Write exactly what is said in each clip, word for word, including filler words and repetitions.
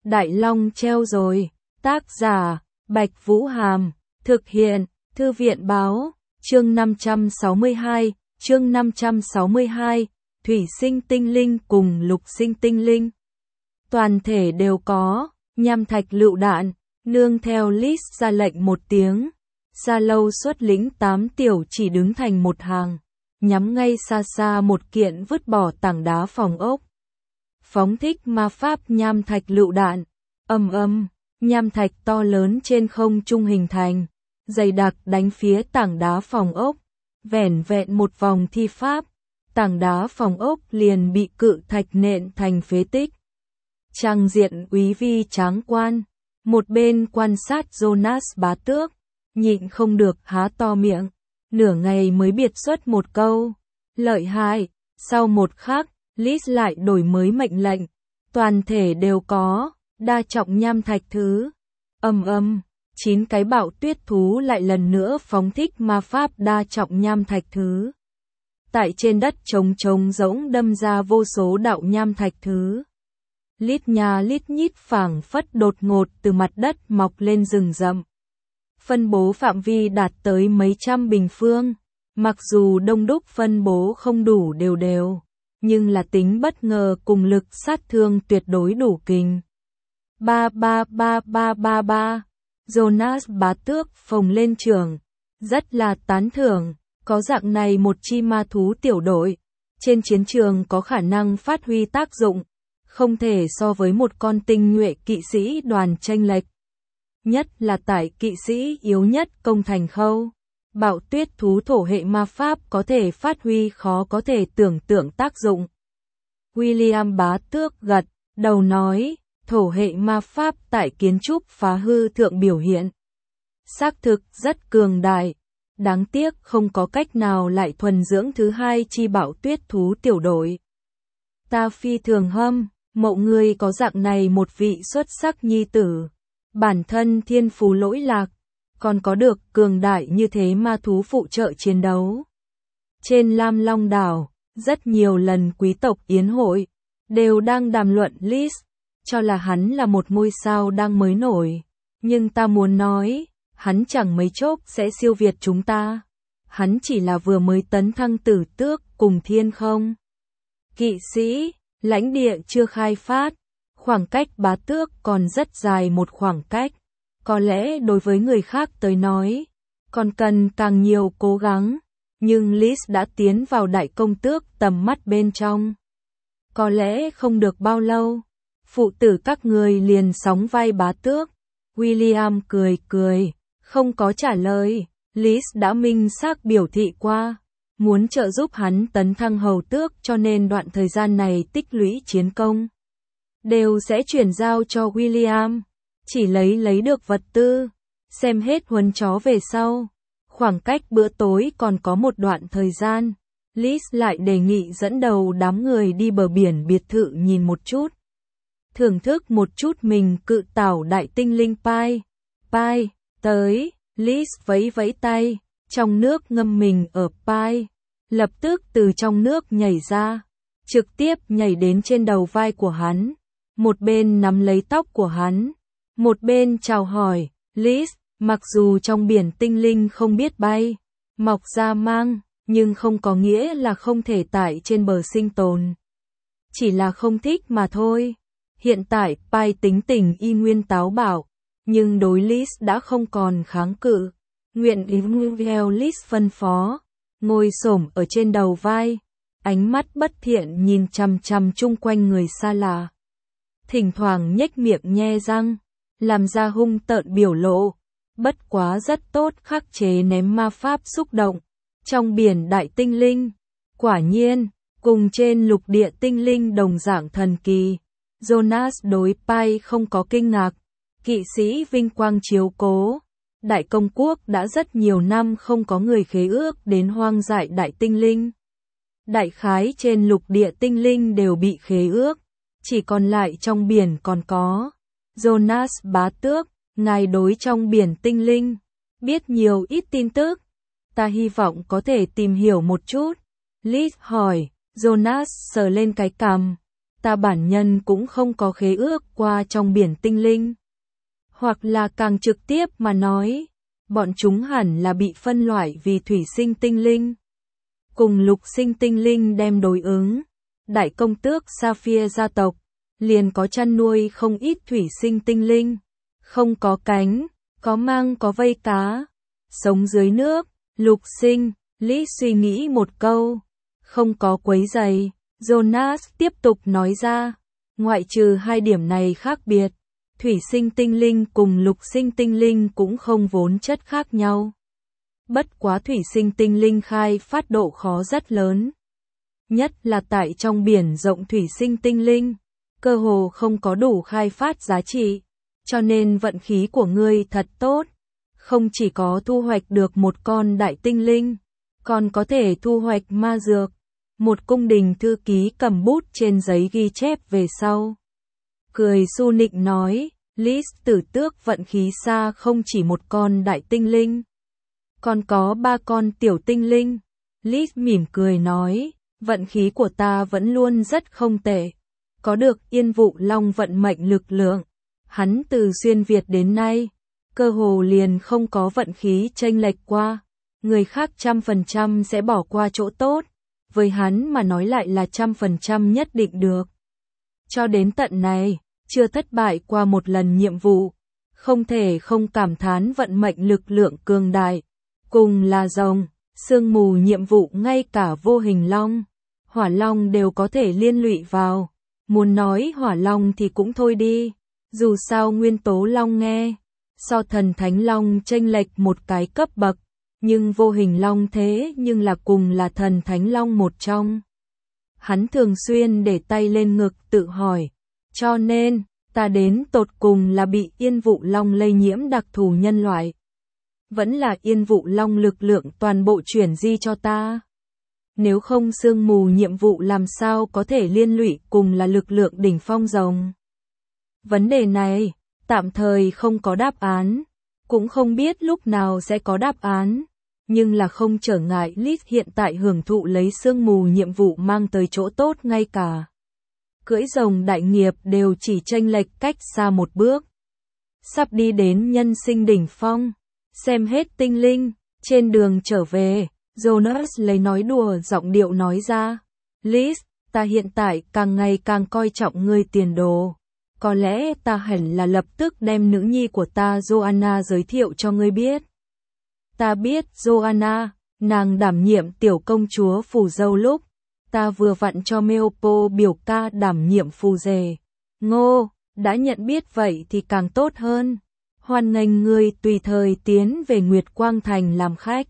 Đại Long treo rồi. Tác giả, Bạch Vũ Hàm. Thực hiện, Thư viện Báo. Chương năm trăm sáu mươi hai, chương năm trăm sáu mươi hai, Thủy sinh tinh linh cùng lục sinh tinh linh. Toàn thể đều có, nham thạch lựu đạn, nương theo List ra lệnh một tiếng. Sa Lâu xuất lĩnh tám tiểu chỉ đứng thành một hàng, nhắm ngay xa xa một kiện vứt bỏ tảng đá phòng ốc. Phóng thích ma pháp nham thạch lựu đạn, ầm ầm, nham thạch to lớn trên không trung hình thành, dày đặc đánh phía tảng đá phòng ốc, vẻn vẹn một vòng thi pháp, tảng đá phòng ốc liền bị cự thạch nện thành phế tích. Trang diện úy vi tráng quan, một bên quan sát Jonas Bá Tước, nhịn không được há to miệng, nửa ngày mới biệt xuất một câu, lợi hại. Sau một khắc, Liz lại đổi mới mệnh lệnh, toàn thể đều có, đa trọng nham thạch thứ. Ầm ầm, chín cái bạo tuyết thú lại lần nữa phóng thích ma pháp đa trọng nham thạch thứ. Tại trên đất trống trống rỗng đâm ra vô số đạo nham thạch thứ. Lít nha lít nhít phảng phất đột ngột từ mặt đất mọc lên rừng rậm. Phân bố phạm vi đạt tới mấy trăm bình phương, mặc dù đông đúc phân bố không đủ đều đều, nhưng là tính bất ngờ cùng lực sát thương tuyệt đối đủ kình. Ba ba ba ba ba ba, Jonas Bá Tước phồng lên trường, rất là tán thưởng, có dạng này một chi ma thú tiểu đội, trên chiến trường có khả năng phát huy tác dụng, không thể so với một con tinh nhuệ kỵ sĩ đoàn chênh lệch. Nhất là tại kỵ sĩ yếu nhất công thành khâu, bạo tuyết thú thổ hệ ma pháp có thể phát huy khó có thể tưởng tượng tác dụng. William Bá Tước gật đầu nói, thổ hệ ma pháp tại kiến trúc phá hư thượng biểu hiện. Xác thực rất cường đại, đáng tiếc không có cách nào lại thuần dưỡng thứ hai chi bạo tuyết thú tiểu đội. Ta phi thường hâm, mộ người có dạng này một vị xuất sắc nhi tử. Bản thân thiên phú lỗi lạc, còn có được cường đại như thế ma thú phụ trợ chiến đấu. Trên Lam Long đảo, rất nhiều lần quý tộc yến hội, đều đang đàm luận List, cho là hắn là một ngôi sao đang mới nổi. Nhưng ta muốn nói, hắn chẳng mấy chốc sẽ siêu việt chúng ta. Hắn chỉ là vừa mới tấn thăng tử tước cùng thiên không. Kỵ sĩ, lãnh địa chưa khai phát. Khoảng cách Bá Tước còn rất dài một khoảng cách, có lẽ đối với người khác tới nói, còn cần càng nhiều cố gắng, nhưng Liz đã tiến vào đại công tước tầm mắt bên trong. Có lẽ không được bao lâu, phụ tử các người liền sóng vai Bá Tước. William cười cười, không có trả lời, Liz đã minh xác biểu thị qua, muốn trợ giúp hắn tấn thăng hầu tước cho nên đoạn thời gian này tích lũy chiến công đều sẽ chuyển giao cho William, chỉ lấy lấy được vật tư, xem hết huấn chó về sau. Khoảng cách bữa tối còn có một đoạn thời gian, Liz lại đề nghị dẫn đầu đám người đi bờ biển biệt thự nhìn một chút. Thưởng thức một chút mình cự tảo đại tinh linh Pai. Pai, tới, Liz vẫy vẫy tay, trong nước ngâm mình ở Pai, lập tức từ trong nước nhảy ra, trực tiếp nhảy đến trên đầu vai của hắn. Một bên nắm lấy tóc của hắn, một bên chào hỏi, Liz, mặc dù trong biển tinh linh không biết bay, mọc ra mang, nhưng không có nghĩa là không thể tại trên bờ sinh tồn. Chỉ là không thích mà thôi. Hiện tại, Pai tính tình y nguyên táo bạo, nhưng đối Liz đã không còn kháng cự. Nguyện ý theo Liz phân phó, ngồi xổm ở trên đầu vai, ánh mắt bất thiện nhìn chằm chằm chung quanh người xa lạ. Thỉnh thoảng nhếch miệng nhe răng, làm ra hung tợn biểu lộ, bất quá rất tốt khắc chế ném ma pháp xúc động. Trong biển đại tinh linh, quả nhiên, cùng trên lục địa tinh linh đồng dạng thần kỳ. Jonas đối Pai không có kinh ngạc, kỵ sĩ vinh quang chiếu cố. Đại công quốc đã rất nhiều năm không có người khế ước đến hoang dại đại tinh linh. Đại khái trên lục địa tinh linh đều bị khế ước. Chỉ còn lại trong biển còn có. Jonas Bá Tước, ngài đối trong biển tinh linh, biết nhiều ít tin tức. Ta hy vọng có thể tìm hiểu một chút. Liz hỏi, Jonas sờ lên cái cằm. ta bản nhân cũng không có khế ước qua trong biển tinh linh. Hoặc là càng trực tiếp mà nói, bọn chúng hẳn là bị phân loại vì thủy sinh tinh linh. Cùng lục sinh tinh linh đem đối ứng, đại công tước Sapphire gia tộc, liền có chăn nuôi không ít thủy sinh tinh linh, không có cánh, có mang có vây cá, sống dưới nước, lục sinh. Lý suy nghĩ một câu, không có quấy giày, Jonas tiếp tục nói ra, ngoại trừ hai điểm này khác biệt, thủy sinh tinh linh cùng lục sinh tinh linh cũng không vốn chất khác nhau. Bất quá thủy sinh tinh linh khai phát độ khó rất lớn. Nhất là tại trong biển rộng thủy sinh tinh linh, cơ hồ không có đủ khai phát giá trị, cho nên vận khí của ngươi thật tốt, không chỉ có thu hoạch được một con đại tinh linh, còn có thể thu hoạch ma dược. Một cung đình thư ký cầm bút trên giấy ghi chép về sau. Cười su nịnh nói, Lis tử tước vận khí xa không chỉ một con đại tinh linh, còn có ba con tiểu tinh linh. Lis mỉm cười nói, vận khí của ta vẫn luôn rất không tệ, có được Yên Vụ Long vận mệnh lực lượng. Hắn từ xuyên Việt đến nay, cơ hồ liền không có vận khí chênh lệch qua. Người khác trăm phần trăm sẽ bỏ qua chỗ tốt, với hắn mà nói lại là trăm phần trăm nhất định được. Cho đến tận này, chưa thất bại qua một lần nhiệm vụ, không thể không cảm thán vận mệnh lực lượng cường đại. Cùng là rồng, sương mù nhiệm vụ ngay cả vô hình long, hỏa long đều có thể liên lụy vào. Muốn nói hỏa long thì cũng thôi đi, dù sao nguyên tố long nghe, so thần thánh long chênh lệch một cái cấp bậc. Nhưng vô hình long thế nhưng là cùng là thần thánh long một trong. Hắn thường xuyên để tay lên ngực tự hỏi, cho nên, ta đến tột cùng là bị Yên Vụ Long lây nhiễm đặc thù nhân loại. Vẫn là Yên Vụ Long lực lượng toàn bộ chuyển di cho ta. Nếu không sương mù nhiệm vụ làm sao có thể liên lụy cùng là lực lượng đỉnh phong rồng. Vấn đề này, tạm thời không có đáp án. Cũng không biết lúc nào sẽ có đáp án, nhưng là không trở ngại Lis hiện tại hưởng thụ lấy sương mù nhiệm vụ mang tới chỗ tốt ngay cả. Cưỡi rồng đại nghiệp đều chỉ chênh lệch cách xa một bước. Sắp đi đến nhân sinh đỉnh phong, xem hết tinh linh, trên đường trở về, Jonas lấy nói đùa giọng điệu nói ra, Lis, ta hiện tại càng ngày càng coi trọng ngươi tiền đồ. Có lẽ ta hẳn là lập tức đem nữ nhi của ta Joanna giới thiệu cho ngươi biết. Ta biết Joanna, nàng đảm nhiệm tiểu công chúa phù dâu lúc, ta vừa vặn cho Meopo biểu ca đảm nhiệm phù rể. Ngô, đã nhận biết vậy thì càng tốt hơn. Hoan nghênh ngươi tùy thời tiến về Nguyệt Quang Thành làm khách.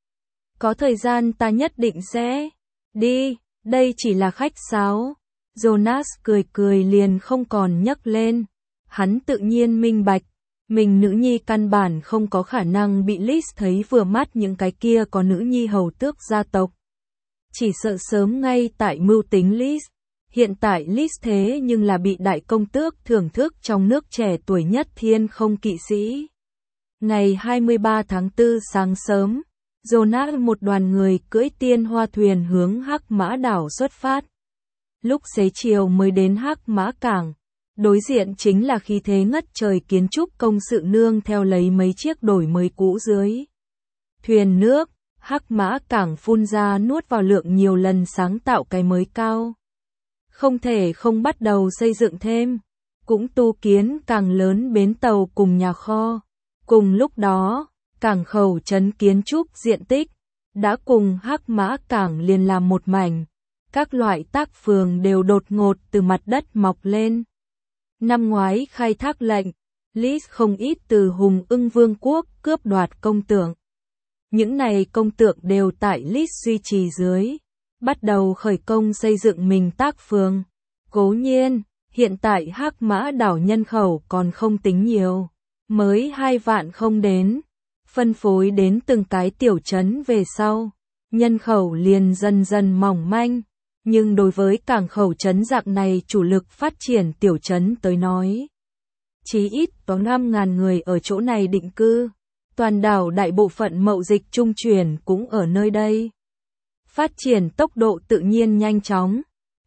Có thời gian ta nhất định sẽ đi, đây chỉ là khách sáo. Jonas cười cười liền không còn nhắc lên. Hắn tự nhiên minh bạch, mình nữ nhi căn bản không có khả năng bị Lis thấy vừa mắt những cái kia có nữ nhi hầu tước gia tộc. Chỉ sợ sớm ngay tại mưu tính Lis. Hiện tại Lis thế nhưng là bị đại công tước thưởng thức trong nước trẻ tuổi nhất thiên không kỵ sĩ. Ngày hai mươi ba tháng tư sáng sớm, Jonas một đoàn người cưỡi tiên hoa thuyền hướng Hắc Mã đảo xuất phát. Lúc xế chiều mới đến Hắc Mã cảng, đối diện chính là khí thế ngất trời kiến trúc công sự nương theo lấy mấy chiếc đổi mới cũ dưới thuyền nước. Hắc Mã cảng phun ra nuốt vào lượng nhiều lần sáng tạo cái mới cao. Không thể không bắt đầu xây dựng thêm, cũng tu kiến càng lớn bến tàu cùng nhà kho. Cùng lúc đó, cảng khẩu trấn kiến trúc diện tích đã cùng Hắc Mã cảng liền làm một mảnh. Các loại tác phường đều đột ngột từ mặt đất mọc lên. Năm ngoái khai thác lệnh, Lis không ít từ Hùng Ưng Vương quốc cướp đoạt công tượng. Những này công tượng đều tại Lis duy trì dưới, bắt đầu khởi công xây dựng mình tác phường. Cố nhiên, hiện tại Hắc Mã đảo nhân khẩu còn không tính nhiều, mới hai vạn không đến, phân phối đến từng cái tiểu trấn về sau, nhân khẩu liền dần dần mỏng manh. Nhưng đối với cảng khẩu trấn dạng này chủ lực phát triển tiểu trấn tới nói, chí ít có năm ngàn người ở chỗ này định cư, toàn đảo đại bộ phận mậu dịch trung chuyển cũng ở nơi đây. Phát triển tốc độ tự nhiên nhanh chóng,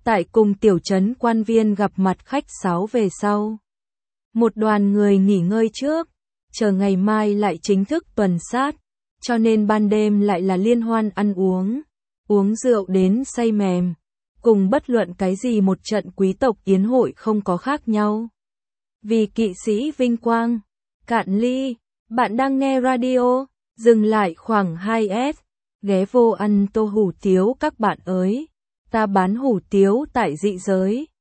tại cùng tiểu trấn quan viên gặp mặt khách sáo về sau. Một đoàn người nghỉ ngơi trước, chờ ngày mai lại chính thức tuần sát, cho nên ban đêm lại là liên hoan ăn uống, uống rượu đến say mềm, cùng bất luận cái gì một trận quý tộc yến hội không có khác nhau. Vì kỵ sĩ vinh quang, cạn ly, bạn đang nghe radio, dừng lại khoảng hai s, ghé vô ăn tô hủ tiếu các bạn ơi, ta bán hủ tiếu tại dị giới.